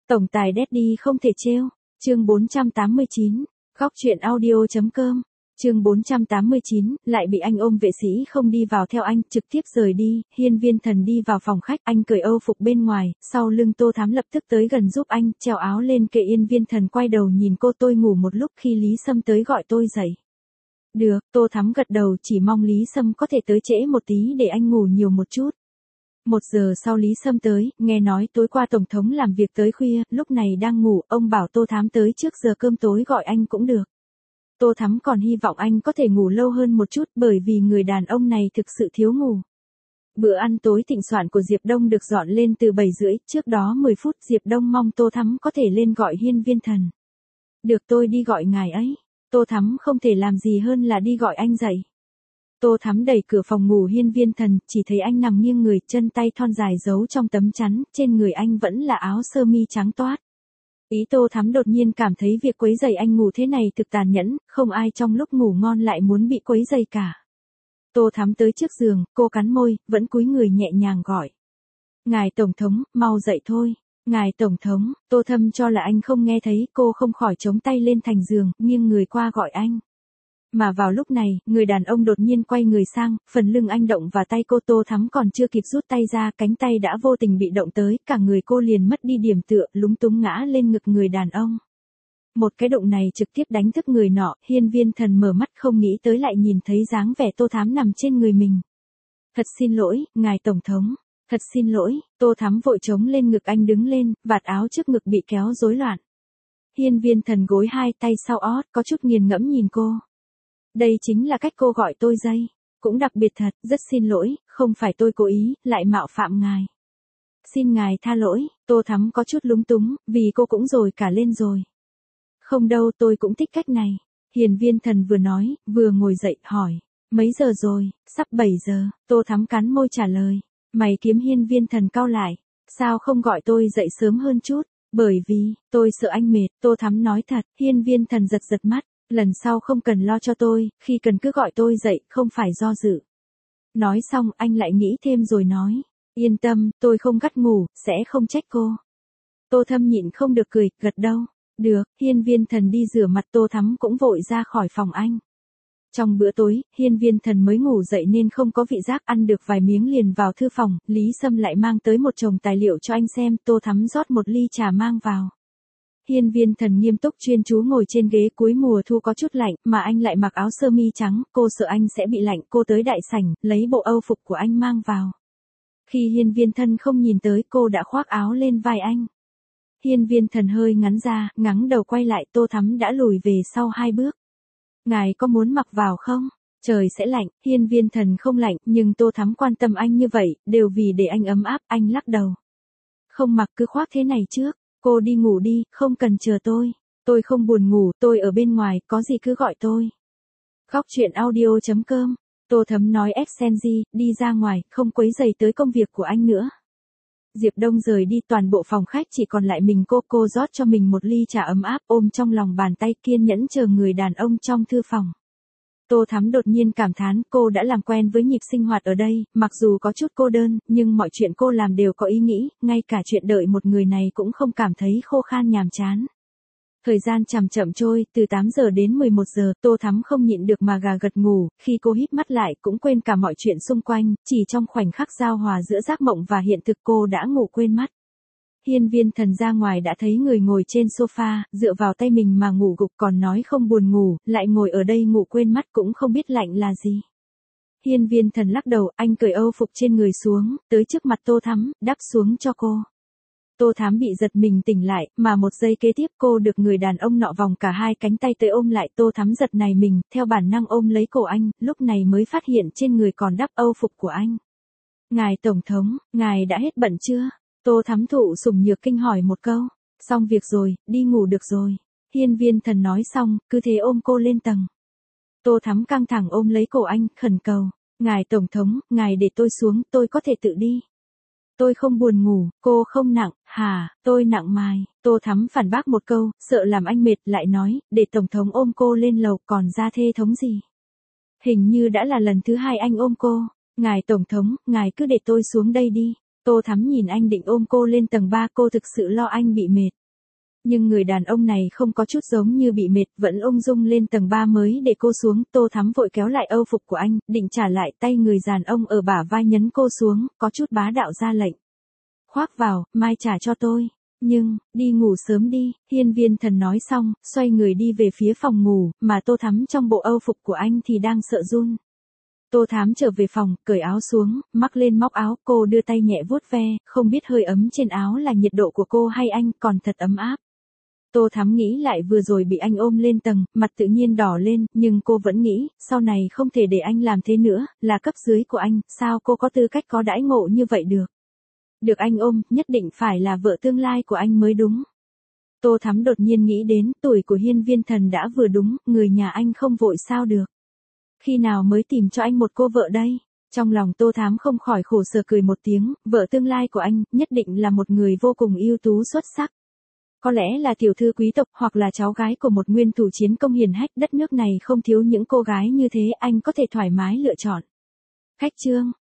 Tổng tài Daddy không thể trêu. Chương 489. Góc truyện audio.com. Chương 489, lại bị anh ôm vệ sĩ không đi vào theo anh, trực tiếp rời đi. Hiên Viên Thần đi vào phòng khách, anh cởi âu phục bên ngoài, sau lưng Tô Thắm lập tức tới gần giúp anh, treo áo lên kệ. Hiên Viên Thần quay đầu nhìn cô, tôi ngủ một lúc khi Lý Sâm tới gọi tôi dậy. Được, Tô Thắm gật đầu, chỉ mong Lý Sâm có thể tới trễ một tí để anh ngủ nhiều một chút. 1 giờ sau Lý Sâm tới, nghe nói tối qua Tổng thống làm việc tới khuya, lúc này đang ngủ, ông bảo Tô Thắm tới trước giờ cơm tối gọi anh cũng được. Tô Thắm còn hy vọng anh có thể ngủ lâu hơn một chút bởi vì người đàn ông này thực sự thiếu ngủ. Bữa ăn tối thịnh soạn của Diệp Đông được dọn lên từ 7:30, trước đó 10 phút Diệp Đông mong Tô Thắm có thể lên gọi Hiên Viên Thần. Được, tôi đi gọi ngài ấy. Tô Thắm không thể làm gì hơn là đi gọi anh dậy. Tô Thắm đẩy cửa phòng ngủ Hiên Viên Thần, chỉ thấy anh nằm nghiêng người, chân tay thon dài giấu trong tấm chắn, trên người anh vẫn là áo sơ mi trắng toát. Tô Thắm đột nhiên cảm thấy việc quấy rầy anh ngủ thế này thực tàn nhẫn, không ai trong lúc ngủ ngon lại muốn bị quấy rầy cả. Tô Thắm tới trước giường, cô cắn môi, vẫn cúi người nhẹ nhàng gọi. Ngài Tổng thống, mau dậy thôi. Ngài Tổng thống, Tô Thâm cho là anh không nghe thấy, cô không khỏi chống tay lên thành giường, nghiêng người qua gọi anh. Mà vào lúc này, người đàn ông đột nhiên quay người sang, phần lưng anh động vào tay cô. Tô Thắm còn chưa kịp rút tay ra, cánh tay đã vô tình bị động tới, cả người cô liền mất đi điểm tựa, lúng túng ngã lên ngực người đàn ông. Một cái động này trực tiếp đánh thức người nọ, Hiên Viên Thần mở mắt không nghĩ tới lại nhìn thấy dáng vẻ Tô Thắm nằm trên người mình. Thật xin lỗi, ngài Tổng thống. Thật xin lỗi, Tô Thắm vội chống lên ngực anh đứng lên, vạt áo trước ngực bị kéo rối loạn. Hiên Viên Thần gối hai tay sau ót, có chút nghiền ngẫm nhìn cô. Đây chính là cách cô gọi tôi dây. Cũng đặc biệt thật, rất xin lỗi, không phải tôi cố ý, lại mạo phạm ngài. Xin ngài tha lỗi, Tô Thắm có chút lúng túng, vì cô cũng rồi cả lên rồi. Không đâu, tôi cũng thích cách này. Hiên Viên Thần vừa nói, vừa ngồi dậy, hỏi. Mấy giờ rồi? Sắp 7 giờ, Tô Thắm cắn môi trả lời. Mày kiếm Hiên Viên Thần cau lại. Sao không gọi tôi dậy sớm hơn chút? Bởi vì, tôi sợ anh mệt, Tô Thắm nói thật. Hiên Viên Thần giật giật mắt. Lần sau không cần lo cho tôi, khi cần cứ gọi tôi dậy, không phải do dự. Nói xong, anh lại nghĩ thêm rồi nói. Yên tâm, tôi không gắt ngủ, sẽ không trách cô. Tô Thâm nhịn không được cười, gật đầu. Được, Hiên Viên Thần đi rửa mặt, Tô Thắm cũng vội ra khỏi phòng anh. Trong bữa tối, Hiên Viên Thần mới ngủ dậy nên không có vị giác, ăn được vài miếng liền vào thư phòng, Lý Sâm lại mang tới một chồng tài liệu cho anh xem, Tô Thắm rót một ly trà mang vào. Hiên Viên Thần nghiêm túc chuyên chú ngồi trên ghế, cuối mùa thu có chút lạnh, mà anh lại mặc áo sơ mi trắng, cô sợ anh sẽ bị lạnh, cô tới đại sảnh, lấy bộ âu phục của anh mang vào. Khi Hiên Viên Thần không nhìn tới, cô đã khoác áo lên vai anh. Hiên Viên Thần hơi ngắn ra, ngẩng đầu quay lại, Tô Thắm đã lùi về sau 2 bước. Ngài có muốn mặc vào không? Trời sẽ lạnh, Hiên Viên Thần không lạnh, nhưng Tô Thắm quan tâm anh như vậy, đều vì để anh ấm áp, anh lắc đầu. Không mặc, cứ khoác thế này trước. Cô đi ngủ đi, không cần chờ tôi. Tôi không buồn ngủ, tôi ở bên ngoài, có gì cứ gọi tôi. Góc truyện audio.com. Tô Thắm nói Excenji, đi ra ngoài, không quấy rầy tới công việc của anh nữa. Diệp Đông rời đi, toàn bộ phòng khách chỉ còn lại mình cô rót cho mình một ly trà ấm áp, ôm trong lòng bàn tay, kiên nhẫn chờ người đàn ông trong thư phòng. Tô Thắm đột nhiên cảm thán, cô đã làm quen với nhịp sinh hoạt ở đây, mặc dù có chút cô đơn, nhưng mọi chuyện cô làm đều có ý nghĩ, ngay cả chuyện đợi một người này cũng không cảm thấy khô khan nhàm chán. Thời gian chậm chậm trôi, từ 8 giờ đến 11 giờ, Tô Thắm không nhịn được mà gà gật ngủ, khi cô híp mắt lại cũng quên cả mọi chuyện xung quanh, chỉ trong khoảnh khắc giao hòa giữa giấc mộng và hiện thực cô đã ngủ quên mất. Hiên Viên Thần ra ngoài đã thấy người ngồi trên sofa, dựa vào tay mình mà ngủ gục, còn nói không buồn ngủ, lại ngồi ở đây ngủ quên mất, cũng không biết lạnh là gì. Hiên Viên Thần lắc đầu, anh cởi âu phục trên người xuống, tới trước mặt Tô Thắm, đắp xuống cho cô. Tô Thắm bị giật mình tỉnh lại, mà một giây kế tiếp cô được người đàn ông nọ vòng cả hai cánh tay tới ôm lại. Tô Thắm giật nảy mình, theo bản năng ôm lấy cổ anh, lúc này mới phát hiện trên người còn đắp âu phục của anh. Ngài Tổng thống, ngài đã hết bận chưa? Tô Thắm thụ sủng nhược kinh hỏi một câu. Xong việc rồi, đi ngủ được rồi. Hiên Viên Thần nói xong, cứ thế ôm cô lên tầng. Tô Thắm căng thẳng ôm lấy cổ anh, khẩn cầu. Ngài Tổng thống, ngài để tôi xuống, tôi có thể tự đi. Tôi không buồn ngủ, cô không nặng, hả, tôi nặng mài. Tô Thắm phản bác một câu, sợ làm anh mệt, lại nói, để Tổng thống ôm cô lên lầu, còn ra thê thống gì. Hình như đã là lần thứ 2 anh ôm cô. Ngài Tổng thống, ngài cứ để tôi xuống đây đi. Tô Thắm nhìn anh định ôm cô lên tầng 3, cô thực sự lo anh bị mệt. Nhưng người đàn ông này không có chút giống như bị mệt, vẫn ung dung lên tầng 3 mới để cô xuống. Tô Thắm vội kéo lại âu phục của anh, định trả lại, tay người đàn ông ở bả vai nhấn cô xuống, có chút bá đạo ra lệnh. Khoác vào, mai trả cho tôi. Nhưng, đi ngủ sớm đi, Hiên Viên Thần nói xong, xoay người đi về phía phòng ngủ, mà Tô Thắm trong bộ âu phục của anh thì đang sợ run. Tô Thám trở về phòng, cởi áo xuống, mắc lên móc áo, cô đưa tay nhẹ vuốt ve, không biết hơi ấm trên áo là nhiệt độ của cô hay anh, còn thật ấm áp. Tô Thắm nghĩ lại vừa rồi bị anh ôm lên tầng, mặt tự nhiên đỏ lên, nhưng cô vẫn nghĩ, sau này không thể để anh làm thế nữa, là cấp dưới của anh, sao cô có tư cách có đãi ngộ như vậy được. Được anh ôm, nhất định phải là vợ tương lai của anh mới đúng. Tô Thắm đột nhiên nghĩ đến, tuổi của Hiên Viên Thần đã vừa đúng, người nhà anh không vội sao được. Khi nào mới tìm cho anh một cô vợ đây? Trong lòng Tô Thám không khỏi khổ sở cười một tiếng, vợ tương lai của anh, nhất định là một người vô cùng ưu tú xuất sắc. Có lẽ là tiểu thư quý tộc hoặc là cháu gái của một nguyên thủ chiến công hiển hách, đất nước này không thiếu những cô gái như thế, anh có thể thoải mái lựa chọn. Khách trương.